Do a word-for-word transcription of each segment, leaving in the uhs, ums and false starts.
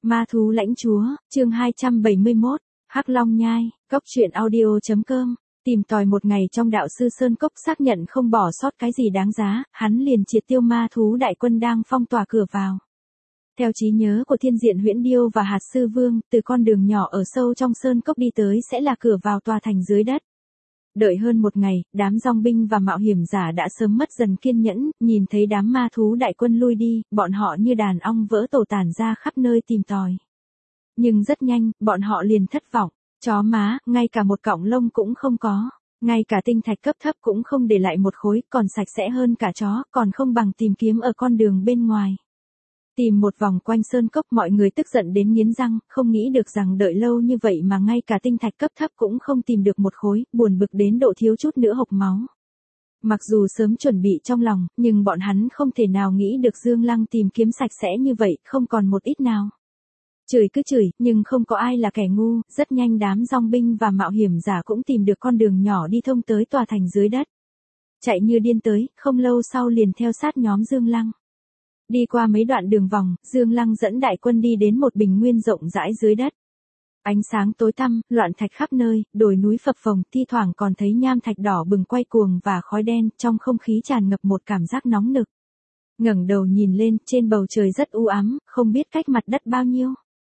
Ma thú lãnh chúa, chương hai trăm bảy mươi mốt, Hắc Long nhai, cốc truyện audio chấm com. Tìm tòi một ngày trong đạo sư Sơn Cốc xác nhận không bỏ sót cái gì đáng giá, hắn liền triệt tiêu ma thú đại quân đang phong tỏa cửa vào. Theo trí nhớ của Thiên Diện Huyễn Điêu và Hạt Sư Vương, từ con đường nhỏ ở sâu trong Sơn Cốc đi tới sẽ là cửa vào tòa thành dưới đất. Đợi hơn một ngày, đám dòng binh và mạo hiểm giả đã sớm mất dần kiên nhẫn, nhìn thấy đám ma thú đại quân lui đi, bọn họ như đàn ong vỡ tổ tản ra khắp nơi tìm tòi. Nhưng rất nhanh, bọn họ liền thất vọng, chó má, ngay cả một cọng lông cũng không có, ngay cả tinh thạch cấp thấp cũng không để lại một khối, còn sạch sẽ hơn cả chó, còn không bằng tìm kiếm ở con đường bên ngoài. Tìm một vòng quanh Sơn Cốc, mọi người tức giận đến nghiến răng, không nghĩ được rằng đợi lâu như vậy mà ngay cả tinh thạch cấp thấp cũng không tìm được một khối, buồn bực đến độ thiếu chút nữa hộc máu. Mặc dù sớm chuẩn bị trong lòng, nhưng bọn hắn không thể nào nghĩ được Dương Lăng tìm kiếm sạch sẽ như vậy, không còn một ít nào. Chửi cứ chửi, nhưng không có ai là kẻ ngu, rất nhanh đám dòng binh và mạo hiểm giả cũng tìm được con đường nhỏ đi thông tới tòa thành dưới đất. Chạy như điên tới, không lâu sau liền theo sát nhóm Dương Lăng. Đi qua mấy đoạn đường vòng, Dương Lăng dẫn đại quân đi đến một bình nguyên rộng rãi dưới đất. Ánh sáng tối tăm, loạn thạch khắp nơi, đồi núi phập phồng, thi thoảng còn thấy nham thạch đỏ bừng quay cuồng và khói đen, trong không khí tràn ngập một cảm giác nóng nực. Ngẩng đầu nhìn lên, trên bầu trời rất u ám, không biết cách mặt đất bao nhiêu.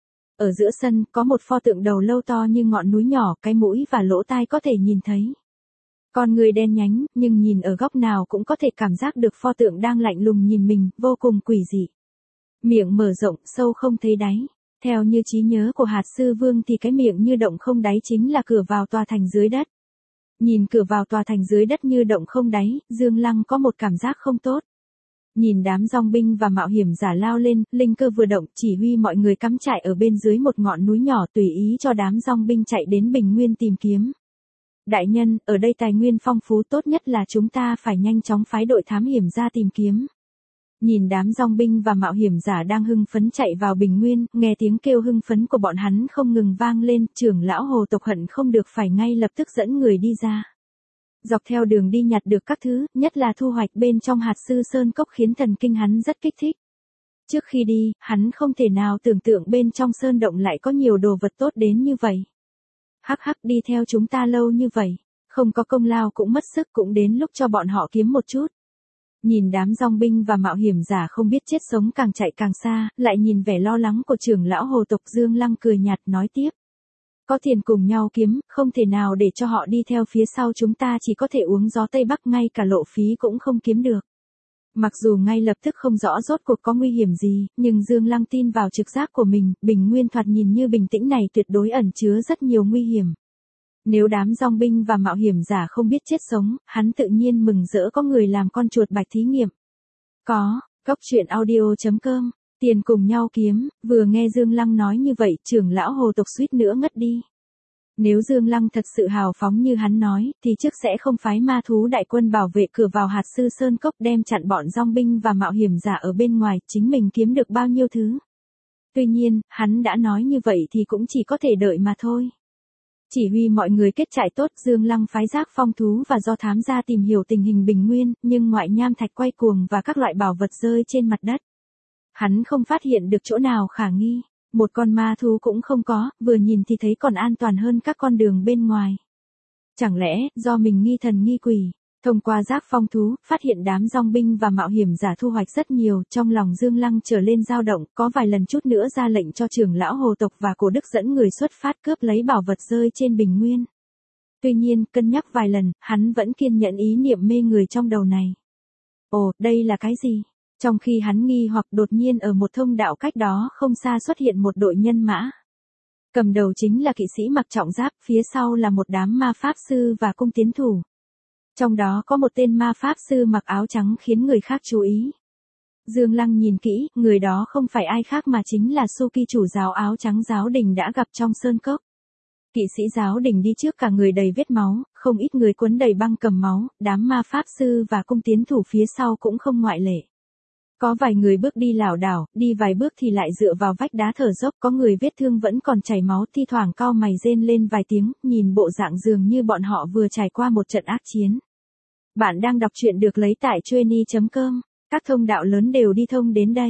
Ở giữa sân, có một pho tượng đầu lâu to như ngọn núi nhỏ, cái mũi và lỗ tai có thể nhìn thấy. Con người đen nhánh, nhưng nhìn ở góc nào cũng có thể cảm giác được pho tượng đang lạnh lùng nhìn mình, vô cùng quỷ dị. Miệng mở rộng, sâu không thấy đáy. Theo như trí nhớ của Hạt Sư Vương thì cái miệng như động không đáy chính là cửa vào tòa thành dưới đất. Nhìn cửa vào tòa thành dưới đất như động không đáy, Dương Lăng có một cảm giác không tốt. Nhìn đám dòng binh và mạo hiểm giả lao lên, linh cơ vừa động, chỉ huy mọi người cắm trại ở bên dưới một ngọn núi nhỏ tùy ý cho đám dòng binh chạy đến bình nguyên tìm kiếm. Đại nhân, ở đây tài nguyên phong phú, tốt nhất là chúng ta phải nhanh chóng phái đội thám hiểm ra tìm kiếm. Nhìn đám dòng binh và mạo hiểm giả đang hưng phấn chạy vào bình nguyên, nghe tiếng kêu hưng phấn của bọn hắn không ngừng vang lên, trưởng lão hồ tộc hận không được phải ngay lập tức dẫn người đi ra. Dọc theo đường đi nhặt được các thứ, nhất là thu hoạch bên trong Hạt Sư Sơn Cốc khiến thần kinh hắn rất kích thích. Trước khi đi, hắn không thể nào tưởng tượng bên trong sơn động lại có nhiều đồ vật tốt đến như vậy. Hắc hắc, đi theo chúng ta lâu như vậy, không có công lao cũng mất sức, cũng đến lúc cho bọn họ kiếm một chút. Nhìn đám dòng binh và mạo hiểm giả không biết chết sống càng chạy càng xa, lại nhìn vẻ lo lắng của trưởng lão hồ tộc, Dương Lăng cười nhạt nói tiếp. Có tiền cùng nhau kiếm, không thể nào để cho họ đi theo phía sau chúng ta, chỉ có thể uống gió Tây Bắc, ngay cả lộ phí cũng không kiếm được. Mặc dù ngay lập tức không rõ rốt cuộc có nguy hiểm gì, nhưng Dương Lăng tin vào trực giác của mình, bình nguyên thoạt nhìn như bình tĩnh này tuyệt đối ẩn chứa rất nhiều nguy hiểm. Nếu đám dòng binh và mạo hiểm giả không biết chết sống, hắn tự nhiên mừng rỡ có người làm con chuột bạch thí nghiệm. Có, cốc truyện audio chấm com, tiền cùng nhau kiếm, vừa nghe Dương Lăng nói như vậy, trưởng lão hồ tộc suýt nữa ngất đi. Nếu Dương Lăng thật sự hào phóng như hắn nói, thì trước sẽ không phái ma thú đại quân bảo vệ cửa vào Hạt Sư Sơn Cốc, đem chặn bọn dòng binh và mạo hiểm giả ở bên ngoài, chính mình kiếm được bao nhiêu thứ. Tuy nhiên, hắn đã nói như vậy thì cũng chỉ có thể đợi mà thôi. Chỉ huy mọi người kết trại tốt, Dương Lăng phái giác phong thú và do thám ra tìm hiểu tình hình bình nguyên, nhưng ngoại nham thạch quay cuồng và các loại bảo vật rơi trên mặt đất, hắn không phát hiện được chỗ nào khả nghi. Một con ma thú cũng không có, vừa nhìn thì thấy còn an toàn hơn các con đường bên ngoài. Chẳng lẽ, do mình nghi thần nghi quỷ? Thông qua giác phong thú, phát hiện đám dòng binh và mạo hiểm giả thu hoạch rất nhiều, trong lòng Dương Lăng trở lên dao động, có vài lần chút nữa ra lệnh cho trưởng lão hồ tộc và cổ đức dẫn người xuất phát cướp lấy bảo vật rơi trên bình nguyên. Tuy nhiên, cân nhắc vài lần, hắn vẫn kiên nhẫn ý niệm mê người trong đầu này. Ồ, đây là cái gì? Trong khi hắn nghi hoặc, đột nhiên ở một thông đạo cách đó không xa xuất hiện một đội nhân mã. Cầm đầu chính là kỵ sĩ mặc trọng giáp, phía sau là một đám ma pháp sư và cung tiến thủ. Trong đó có một tên ma pháp sư mặc áo trắng khiến người khác chú ý. Dương Lăng nhìn kỹ, người đó không phải ai khác mà chính là Suki, chủ giáo áo trắng giáo đình đã gặp trong sơn cốc. Kỵ sĩ giáo đình đi trước, cả người đầy vết máu, không ít người quấn đầy băng cầm máu, đám ma pháp sư và cung tiến thủ phía sau cũng không ngoại lệ. Có vài người bước đi lảo đảo, đi vài bước thì lại dựa vào vách đá thở dốc, có người vết thương vẫn còn chảy máu, thi thoảng cau mày rên lên vài tiếng, nhìn bộ dạng dường như bọn họ vừa trải qua một trận ác chiến. Bạn đang đọc truyện được lấy tại chueny chấm com, các thông đạo lớn đều đi thông đến đây.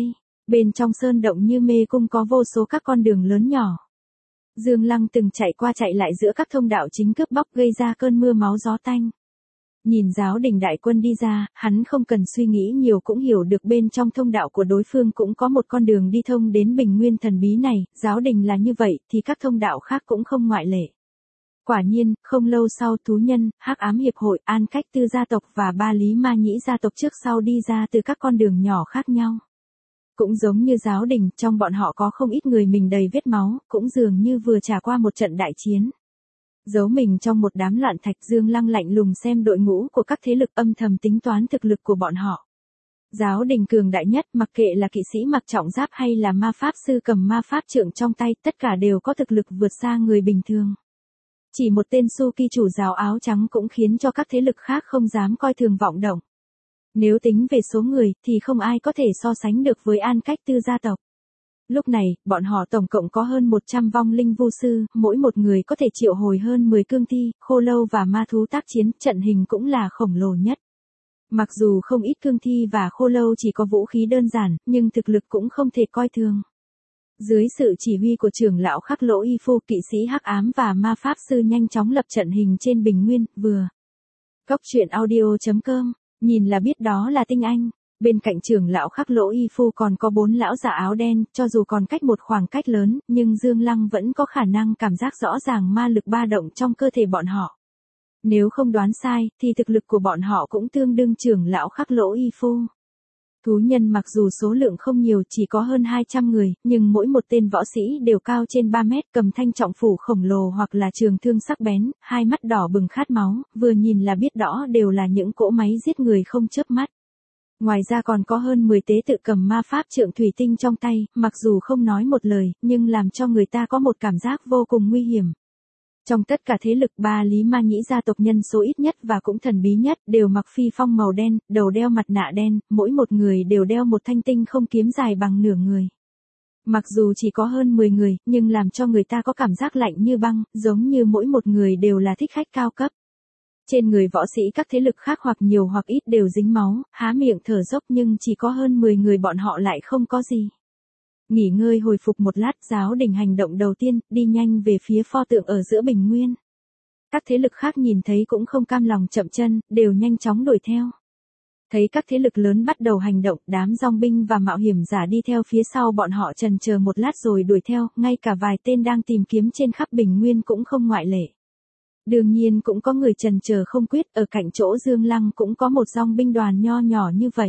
Bên trong sơn động như mê cung có vô số các con đường lớn nhỏ. Dương Lăng từng chạy qua chạy lại giữa các thông đạo chính cướp bóc gây ra cơn mưa máu gió tanh. Nhìn giáo đình đại quân đi ra, hắn không cần suy nghĩ nhiều cũng hiểu được bên trong thông đạo của đối phương cũng có một con đường đi thông đến bình nguyên thần bí này, giáo đình là như vậy thì các thông đạo khác cũng không ngoại lệ. Quả nhiên, không lâu sau thú nhân, hắc ám hiệp hội, An Cách Tư gia tộc và Ba Lý Ma Nhĩ gia tộc trước sau đi ra từ các con đường nhỏ khác nhau. Cũng giống như giáo đình, trong bọn họ có không ít người mình đầy vết máu, cũng dường như vừa trải qua một trận đại chiến. Giấu mình trong một đám loạn thạch, Dương Lăng lạnh lùng xem đội ngũ của các thế lực, âm thầm tính toán thực lực của bọn họ. Giáo đình cường đại nhất, mặc kệ là kỵ sĩ mặc trọng giáp hay là ma pháp sư cầm ma pháp trượng trong tay, tất cả đều có thực lực vượt xa người bình thường. Chỉ một tên Su Ki chủ giáo áo trắng cũng khiến cho các thế lực khác không dám coi thường vọng động. Nếu tính về số người, thì không ai có thể so sánh được với An Cách Tư gia tộc. Lúc này, bọn họ tổng cộng có hơn một trăm vong linh vu sư, mỗi một người có thể triệu hồi hơn mười cương thi, khô lâu và ma thú tác chiến, trận hình cũng là khổng lồ nhất. Mặc dù không ít cương thi và khô lâu chỉ có vũ khí đơn giản, nhưng thực lực cũng không thể coi thường. Dưới sự chỉ huy của trưởng lão Khắc Lỗ Y Phu, kỵ sĩ hắc ám và ma pháp sư nhanh chóng lập trận hình trên bình nguyên, vừa. Cốc truyện audio chấm com, nhìn là biết đó là tinh anh. Bên cạnh trưởng lão Khắc Lỗ Y Phu còn có bốn lão già áo đen, cho dù còn cách một khoảng cách lớn, nhưng Dương Lăng vẫn có khả năng cảm giác rõ ràng ma lực ba động trong cơ thể bọn họ. Nếu không đoán sai, thì thực lực của bọn họ cũng tương đương trưởng lão Khắc Lỗ Y Phu. Thú nhân mặc dù số lượng không nhiều, chỉ có hơn hai trăm người, nhưng mỗi một tên võ sĩ đều cao trên ba mét, cầm thanh trọng phủ khổng lồ hoặc là trường thương sắc bén, hai mắt đỏ bừng khát máu, vừa nhìn là biết rõ đều là những cỗ máy giết người không chớp mắt. Ngoài ra còn có hơn mười tế tự cầm ma pháp trượng thủy tinh trong tay, mặc dù không nói một lời, nhưng làm cho người ta có một cảm giác vô cùng nguy hiểm. Trong tất cả thế lực, Ba Lý Ma Nhĩ gia tộc nhân số ít nhất và cũng thần bí nhất, đều mặc phi phong màu đen, đầu đeo mặt nạ đen, mỗi một người đều đeo một thanh tinh không kiếm dài bằng nửa người. Mặc dù chỉ có hơn mười người, nhưng làm cho người ta có cảm giác lạnh như băng, giống như mỗi một người đều là thích khách cao cấp. Trên người võ sĩ các thế lực khác hoặc nhiều hoặc ít đều dính máu, há miệng thở dốc, nhưng chỉ có hơn mười người bọn họ lại không có gì. Nghỉ ngơi hồi phục một lát, giáo đình hành động đầu tiên, đi nhanh về phía pho tượng ở giữa bình nguyên. Các thế lực khác nhìn thấy cũng không cam lòng chậm chân, đều nhanh chóng đuổi theo. Thấy các thế lực lớn bắt đầu hành động, đám dòng binh và mạo hiểm giả đi theo phía sau bọn họ chần chờ một lát rồi đuổi theo, ngay cả vài tên đang tìm kiếm trên khắp bình nguyên cũng không ngoại lệ. Đương nhiên cũng có người chần chờ không quyết, ở cạnh chỗ Dương Lăng cũng có một dòng binh đoàn nho nhỏ như vậy.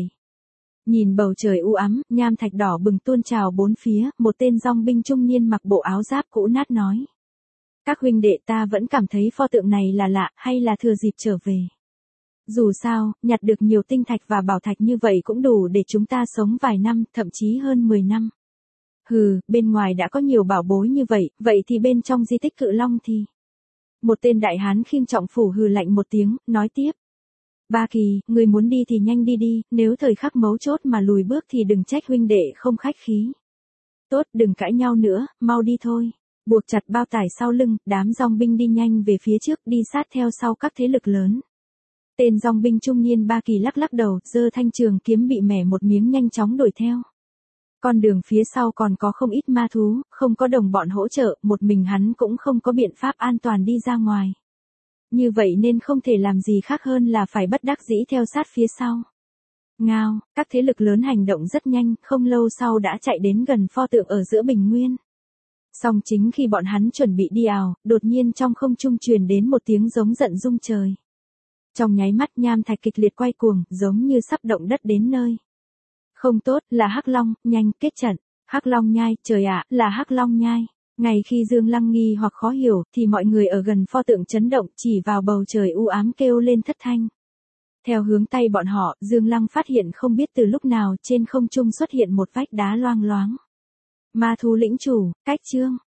Nhìn bầu trời u ám, nham thạch đỏ bừng tuôn trào bốn phía, một tên dòng binh trung niên mặc bộ áo giáp cũ nát nói. Các huynh đệ, ta vẫn cảm thấy pho tượng này là lạ, hay là thừa dịp trở về. Dù sao, nhặt được nhiều tinh thạch và bảo thạch như vậy cũng đủ để chúng ta sống vài năm, thậm chí hơn mười năm. Hừ, bên ngoài đã có nhiều bảo bối như vậy, vậy thì bên trong di tích Cự Long thì... Một tên đại hán khiêm trọng phủ hừ lạnh một tiếng, nói tiếp. Ba Kỳ, người muốn đi thì nhanh đi đi, nếu thời khắc mấu chốt mà lùi bước thì đừng trách huynh đệ không khách khí. Tốt, đừng cãi nhau nữa, mau đi thôi. Buộc chặt bao tải sau lưng, đám dòng binh đi nhanh về phía trước, đi sát theo sau các thế lực lớn. Tên dòng binh trung niên Ba Kỳ lắc lắc đầu, giơ thanh trường kiếm bị mẻ một miếng nhanh chóng đuổi theo. Con đường phía sau còn có không ít ma thú, không có đồng bọn hỗ trợ, một mình hắn cũng không có biện pháp an toàn đi ra ngoài. Như vậy nên không thể làm gì khác hơn là phải bất đắc dĩ theo sát phía sau. Ngao, các thế lực lớn hành động rất nhanh, không lâu sau đã chạy đến gần pho tượng ở giữa bình nguyên. Song chính khi bọn hắn chuẩn bị đi ào, đột nhiên trong không trung truyền đến một tiếng giống giận rung trời. Trong nháy mắt nham thạch kịch liệt quay cuồng, giống như sắp động đất đến nơi. Không tốt, là Hắc Long, nhanh kết trận. Hắc Long nhai, trời ạ, là Hắc Long nhai. Ngay khi Dương Lăng nghi hoặc khó hiểu, thì mọi người ở gần pho tượng chấn động, chỉ vào bầu trời u ám kêu lên thất thanh. Theo hướng tay bọn họ, Dương Lăng phát hiện không biết từ lúc nào trên không trung xuất hiện một vách đá loang loáng. Ma thú lĩnh chủ, cách chương.